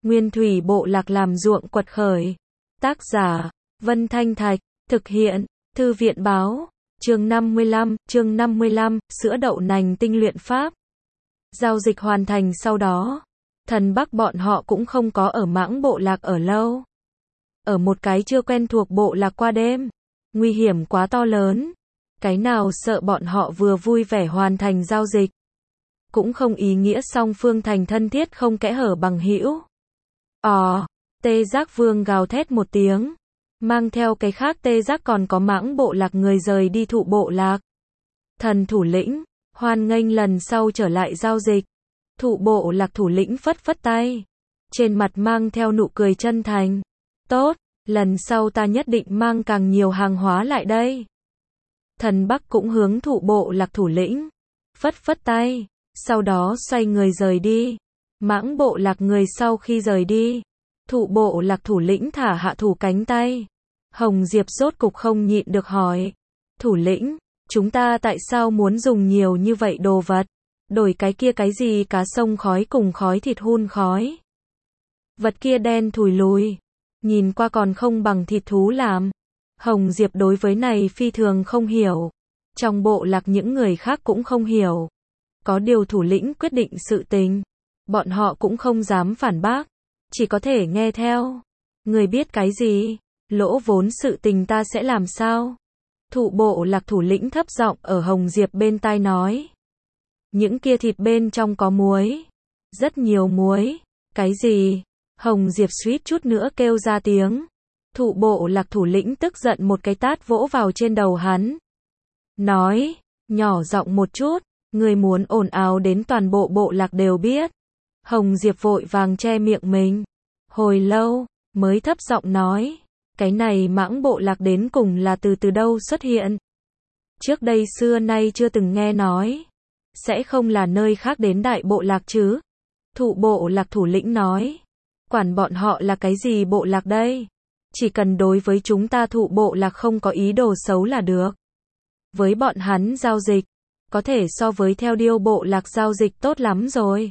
Nguyên thủy bộ lạc làm ruộng quật khởi. Tác giả, Vân Thanh Thạch, thực hiện, Thư viện Báo, chương 55, sữa đậu nành tinh luyện pháp. Giao dịch hoàn thành sau đó, Thần Bắc bọn họ cũng không có ở Mãng bộ lạc ở lâu. Ở một cái chưa quen thuộc bộ lạc qua đêm, nguy hiểm quá to lớn. Cái nào sợ bọn họ vừa vui vẻ hoàn thành giao dịch, cũng không ý nghĩa song phương thành thân thiết không kẽ hở bằng hữu. Tê Giác Vương gào thét một tiếng, mang theo cái khác Tê Giác còn có Mãng bộ lạc người rời đi Thụ bộ lạc. Thần thủ lĩnh, hoan nghênh lần sau trở lại giao dịch. Thụ bộ lạc thủ lĩnh phất phất tay, trên mặt mang theo nụ cười chân thành. Tốt, lần sau ta nhất định mang càng nhiều hàng hóa lại đây. Thần Bắc cũng hướng Thụ bộ lạc thủ lĩnh phất phất tay, sau đó xoay người rời đi. Mãng bộ lạc người sau khi rời đi, Thụ bộ lạc thủ lĩnh thả hạ thủ cánh tay. Hồng Diệp rốt cục không nhịn được hỏi, thủ lĩnh, chúng ta tại sao muốn dùng nhiều như vậy đồ vật, đổi cái kia cái gì cá sông khói cùng khói thịt hun khói. Vật kia đen thùi lùi, nhìn qua còn không bằng thịt thú làm. Hồng Diệp đối với này phi thường không hiểu. Trong bộ lạc những người khác cũng không hiểu. Có điều thủ lĩnh quyết định sự tình, bọn họ cũng không dám phản bác, chỉ có thể nghe theo. Người biết cái gì, lỗ vốn sự tình ta sẽ làm sao? Thụ bộ lạc thủ lĩnh thấp giọng ở Hồng Diệp bên tai nói. Những kia thịt bên trong có muối, rất nhiều muối. Cái gì? Hồng Diệp suýt chút nữa kêu ra tiếng. Thụ bộ lạc thủ lĩnh tức giận một cái tát vỗ vào trên đầu hắn. Nói, nhỏ giọng một chút, người muốn ồn ào đến toàn bộ bộ lạc đều biết. Hồng Diệp vội vàng che miệng mình. Hồi lâu, mới thấp giọng nói, cái này Mãng bộ lạc đến cùng là từ đâu xuất hiện? Trước đây xưa nay chưa từng nghe nói. Sẽ không là nơi khác đến đại bộ lạc chứ? Thụ bộ lạc thủ lĩnh nói. Quản bọn họ là cái gì bộ lạc đây? Chỉ cần đối với chúng ta Thụ bộ lạc không có ý đồ xấu là được. Với bọn hắn giao dịch, có thể so với theo Điêu bộ lạc giao dịch tốt lắm rồi.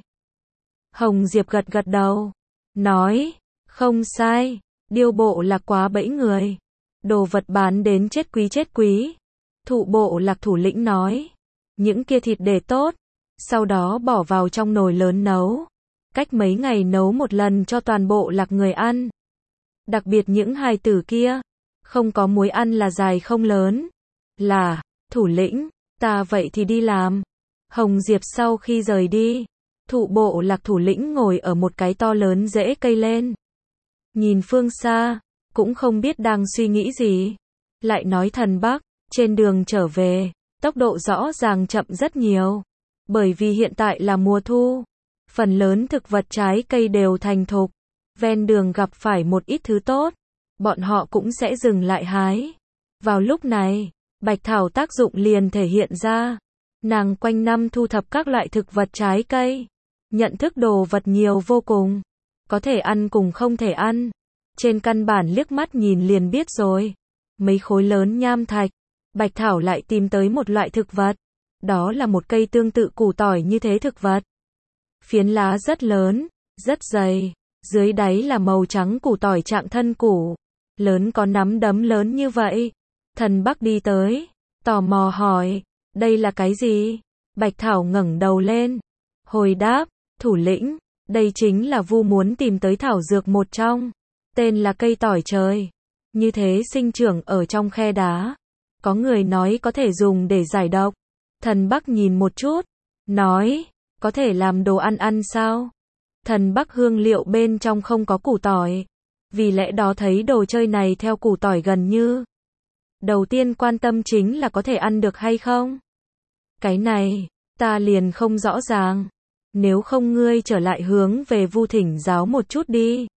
Hồng Diệp gật gật đầu, nói, không sai, Điêu bộ lạc quá bẫy người. Đồ vật bán đến chết quý. Thụ bộ lạc thủ lĩnh nói, những kia thịt để tốt, sau đó bỏ vào trong nồi lớn nấu. Cách mấy ngày nấu một lần cho toàn bộ lạc người ăn. Đặc biệt những hài tử kia, không có muối ăn là dài không lớn. Là, thủ lĩnh, ta vậy thì đi làm. Hồng Diệp sau khi rời đi, Thụ bộ lạc thủ lĩnh ngồi ở một cái to lớn rễ cây lên. Nhìn phương xa, cũng không biết đang suy nghĩ gì. Lại nói Thần Bắc, trên đường trở về, tốc độ rõ ràng chậm rất nhiều. Bởi vì hiện tại là mùa thu, phần lớn thực vật trái cây đều thành thục. Ven đường gặp phải một ít thứ tốt, bọn họ cũng sẽ dừng lại hái. Vào lúc này, Bạch Thảo tác dụng liền thể hiện ra. Nàng quanh năm thu thập các loại thực vật trái cây, nhận thức đồ vật nhiều vô cùng, có thể ăn cùng không thể ăn. Trên căn bản liếc mắt nhìn liền biết rồi. Mấy khối lớn nham thạch, Bạch Thảo lại tìm tới một loại thực vật. Đó là một cây tương tự củ tỏi như thế thực vật. Phiến lá rất lớn, rất dày, dưới đáy là màu trắng củ tỏi trạng thân củ, lớn có nắm đấm lớn như vậy. Thần Bắc đi tới, tò mò hỏi, đây là cái gì? Bạch Thảo ngẩng đầu lên, hồi đáp, thủ lĩnh, đây chính là Vu muốn tìm tới thảo dược một trong, tên là cây tỏi trời. Như thế sinh trưởng ở trong khe đá. Có người nói có thể dùng để giải độc. Thần Bắc nhìn một chút, nói, có thể làm đồ ăn ăn sao? Thần Bắc hương liệu bên trong không có củ tỏi. Vì lẽ đó thấy đồ chơi này theo củ tỏi gần như. Đầu tiên quan tâm chính là có thể ăn được hay không? Cái này, ta liền không rõ ràng. Nếu không ngươi trở lại hướng về Vu thỉnh giáo một chút đi.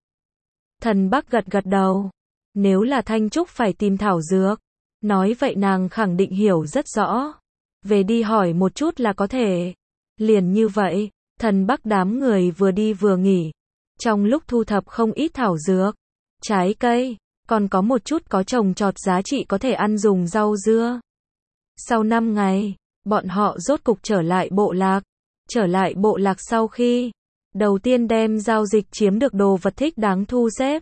Thần Bắc gật gật đầu. Nếu là Thanh Trúc phải tìm thảo dược, nói vậy nàng khẳng định hiểu rất rõ. Về đi hỏi một chút là có thể. Liền như vậy, Thần Bắc đám người vừa đi vừa nghỉ. Trong lúc thu thập không ít thảo dược, trái cây, còn có một chút có trồng trọt giá trị có thể ăn dùng rau dưa. Sau 5 ngày, bọn họ rốt cục trở lại bộ lạc. Trở lại bộ lạc sau khi Đầu tiên đem giao dịch chiếm được đồ vật thích đáng thu xếp.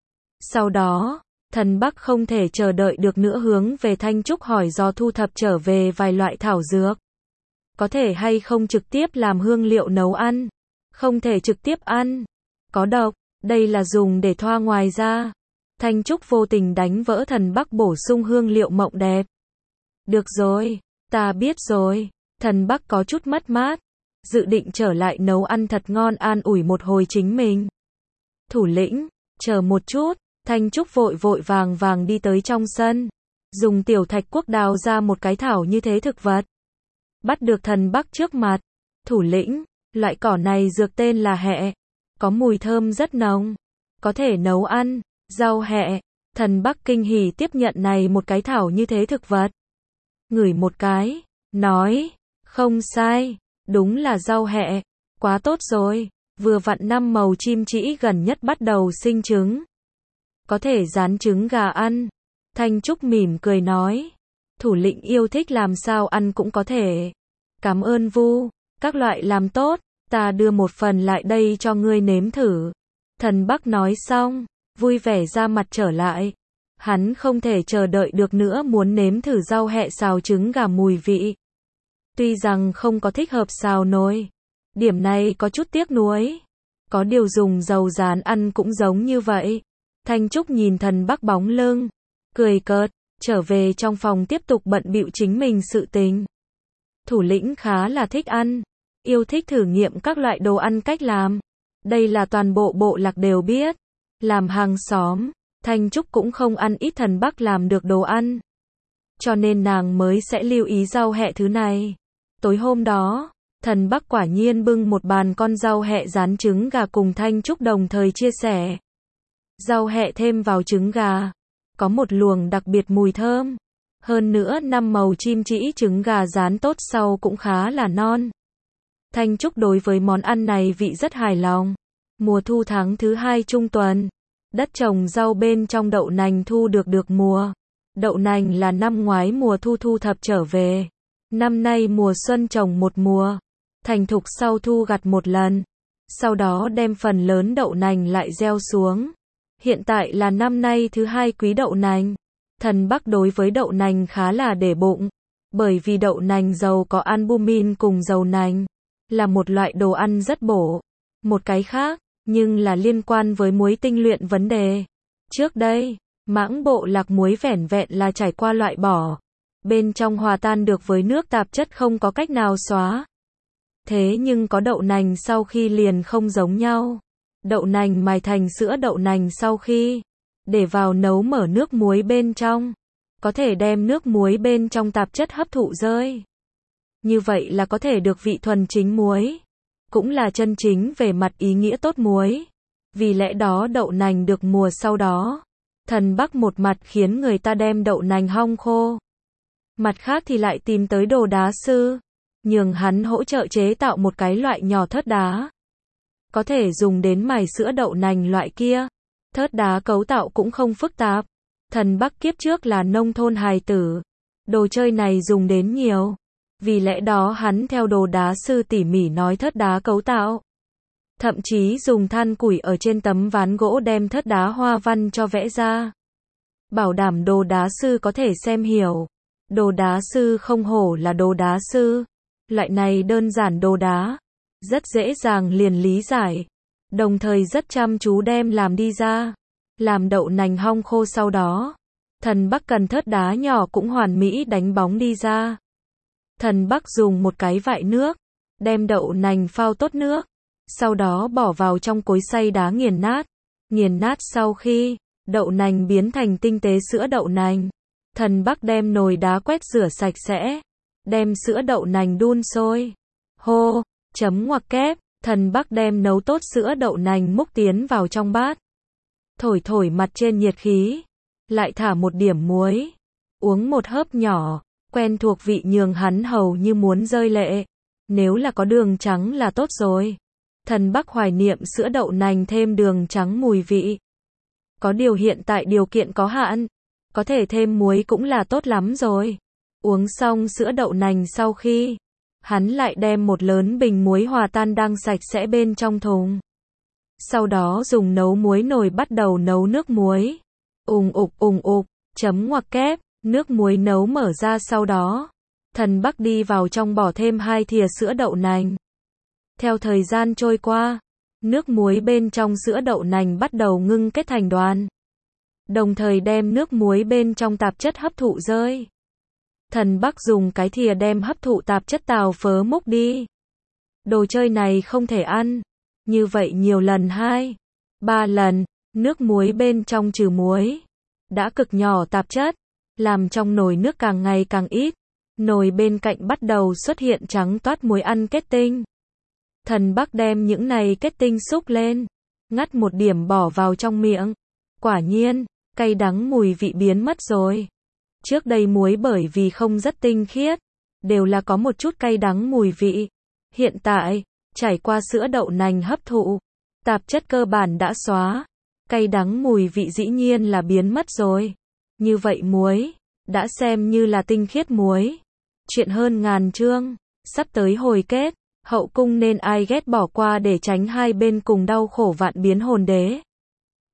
Sau đó, Thần Bắc không thể chờ đợi được nữa hướng về Thanh Trúc hỏi do thu thập trở về vài loại thảo dược. Có thể hay không trực tiếp làm hương liệu nấu ăn? Không thể trực tiếp ăn. Có độc, đây là dùng để thoa ngoài da. Thanh Trúc vô tình đánh vỡ Thần Bắc bổ sung hương liệu mộng đẹp. Được rồi, ta biết rồi. Thần Bắc có chút mất mát, dự định trở lại nấu ăn thật ngon an ủi một hồi chính mình. Thủ lĩnh, chờ một chút. Thanh Trúc vội vội vàng vàng đi tới trong sân, dùng tiểu thạch cuốc đào ra một cái thảo như thế thực vật. Bắt được Thần Bắc trước mặt. Thủ lĩnh, loại cỏ này dược tên là hẹ, có mùi thơm rất nồng, có thể nấu ăn. Rau hẹ. Thần Bắc kinh hỉ tiếp nhận này một cái thảo như thế thực vật. Ngửi một cái, nói, không sai, đúng là rau hẹ, quá tốt rồi, vừa vặn 5 màu chim trĩ gần nhất bắt đầu sinh trứng. Có thể rán trứng gà ăn. Thanh Trúc mỉm cười nói, thủ lĩnh yêu thích làm sao ăn cũng có thể. Cảm ơn Vu, các loại làm tốt, ta đưa một phần lại đây cho ngươi nếm thử. Thần Bắc nói xong, vui vẻ ra mặt trở lại. Hắn không thể chờ đợi được nữa muốn nếm thử rau hẹ xào trứng gà mùi vị. Tuy rằng không có thích hợp xào nồi, điểm này có chút tiếc nuối. Có điều dùng dầu rán ăn cũng giống như vậy. Thanh Trúc nhìn Thần Bắc bóng lưng, cười cợt, trở về trong phòng tiếp tục bận bịu chính mình sự tình. Thủ lĩnh khá là thích ăn, yêu thích thử nghiệm các loại đồ ăn cách làm. Đây là toàn bộ bộ lạc đều biết. Làm hàng xóm, Thanh Trúc cũng không ăn ít Thần Bắc làm được đồ ăn. Cho nên nàng mới sẽ lưu ý rau hẹ thứ này. Tối hôm đó, Thần Bắc quả nhiên bưng một bàn con rau hẹ rán trứng gà cùng Thanh Trúc đồng thời chia sẻ. Rau hẹ thêm vào trứng gà, có một luồng đặc biệt mùi thơm. Hơn nữa 5 màu chim trĩ trứng gà rán tốt sau cũng khá là non. Thanh Trúc đối với món ăn này vị rất hài lòng. Mùa thu tháng thứ 2 trung tuần, đất trồng rau bên trong đậu nành thu được mùa. Đậu nành là năm ngoái mùa thu thu thập trở về. Năm nay mùa xuân trồng một mùa, thành thục sau thu gặt một lần. Sau đó đem phần lớn đậu nành lại gieo xuống. Hiện tại là năm nay thứ 2 quý đậu nành. Thần Bắc đối với đậu nành khá là để bụng, bởi vì đậu nành giàu có albumin cùng dầu nành, là một loại đồ ăn rất bổ. Một cái khác, nhưng là liên quan với muối tinh luyện vấn đề. Trước đây, mãng bộ lạc muối vẻn vẹn là trải qua loại bỏ. Bên trong hòa tan được với nước tạp chất không có cách nào xóa. Thế nhưng có đậu nành sau khi liền không giống nhau. Đậu nành mài thành sữa đậu nành sau khi để vào nấu mở nước muối bên trong, có thể đem nước muối bên trong tạp chất hấp thụ rơi. Như vậy là có thể được vị thuần chính muối, cũng là chân chính về mặt ý nghĩa tốt muối. Vì lẽ đó đậu nành được mùa sau đó, Thần Bắc một mặt khiến người ta đem đậu nành hong khô, mặt khác thì lại tìm tới đồ đá sư, nhường hắn hỗ trợ chế tạo một cái loại nhỏ thớt đá. Có thể dùng đến mài sữa đậu nành loại kia. Thớt đá cấu tạo cũng không phức tạp. Thần Bắc kiếp trước là nông thôn hài tử. Đồ chơi này dùng đến nhiều. Vì lẽ đó hắn theo đồ đá sư tỉ mỉ nói thớt đá cấu tạo. Thậm chí dùng than củi ở trên tấm ván gỗ đem thớt đá hoa văn cho vẽ ra. Bảo đảm đồ đá sư có thể xem hiểu. Đồ đá sư không hổ là đồ đá sư. Loại này đơn giản đồ đá, rất dễ dàng liền lý giải. Đồng thời rất chăm chú đem làm đi ra. Làm đậu nành hong khô sau đó. Thần Bắc cần thớt đá nhỏ cũng hoàn mỹ đánh bóng đi ra. Thần Bắc dùng một cái vại nước, đem đậu nành phao tốt nước. Sau đó bỏ vào trong cối xay đá nghiền nát. Nghiền nát sau khi đậu nành biến thành tinh tế sữa đậu nành. Thần Bắc đem nồi đá quét rửa sạch sẽ. Đem sữa đậu nành đun sôi. Hô, chấm ngoặc kép. Thần Bắc đem nấu tốt sữa đậu nành múc tiến vào trong bát. Thổi thổi mặt trên nhiệt khí. Lại thả một điểm muối. Uống một hớp nhỏ. Quen thuộc vị nhường hắn hầu như muốn rơi lệ. Nếu là có đường trắng là tốt rồi. Thần Bắc hoài niệm sữa đậu nành thêm đường trắng mùi vị. Có điều hiện tại điều kiện có hạn. Có thể thêm muối cũng là tốt lắm rồi. Uống xong sữa đậu nành sau khi Hắn lại đem một lớn bình muối hòa tan đang sạch sẽ bên trong thùng. Sau đó dùng nấu muối nồi bắt đầu nấu nước muối. Ùng ục, chấm ngoặc kép, nước muối nấu mở ra sau đó. Thần Bắc đi vào trong bỏ thêm 2 thìa sữa đậu nành. Theo thời gian trôi qua, nước muối bên trong sữa đậu nành bắt đầu ngưng kết thành đoàn. Đồng thời đem nước muối bên trong tạp chất hấp thụ rơi. Thần Bắc dùng cái thìa đem hấp thụ tạp chất tào phớ múc đi. Đồ chơi này không thể ăn. Như vậy nhiều lần 2, 3 lần, nước muối bên trong trừ muối. Đã cực nhỏ tạp chất, làm trong nồi nước càng ngày càng ít. Nồi bên cạnh bắt đầu xuất hiện trắng toát muối ăn kết tinh. Thần Bắc đem những này kết tinh xúc lên, ngắt một điểm bỏ vào trong miệng. Quả nhiên, cay đắng mùi vị biến mất rồi. Trước đây muối bởi vì không rất tinh khiết, đều là có một chút cay đắng mùi vị. Hiện tại, trải qua sữa đậu nành hấp thụ, tạp chất cơ bản đã xóa. Cay đắng mùi vị dĩ nhiên là biến mất rồi. Như vậy muối, đã xem như là tinh khiết muối. Chuyện hơn ngàn chương, sắp tới hồi kết, hậu cung nên ai ghét bỏ qua để tránh hai bên cùng đau khổ vạn biến hồn đế.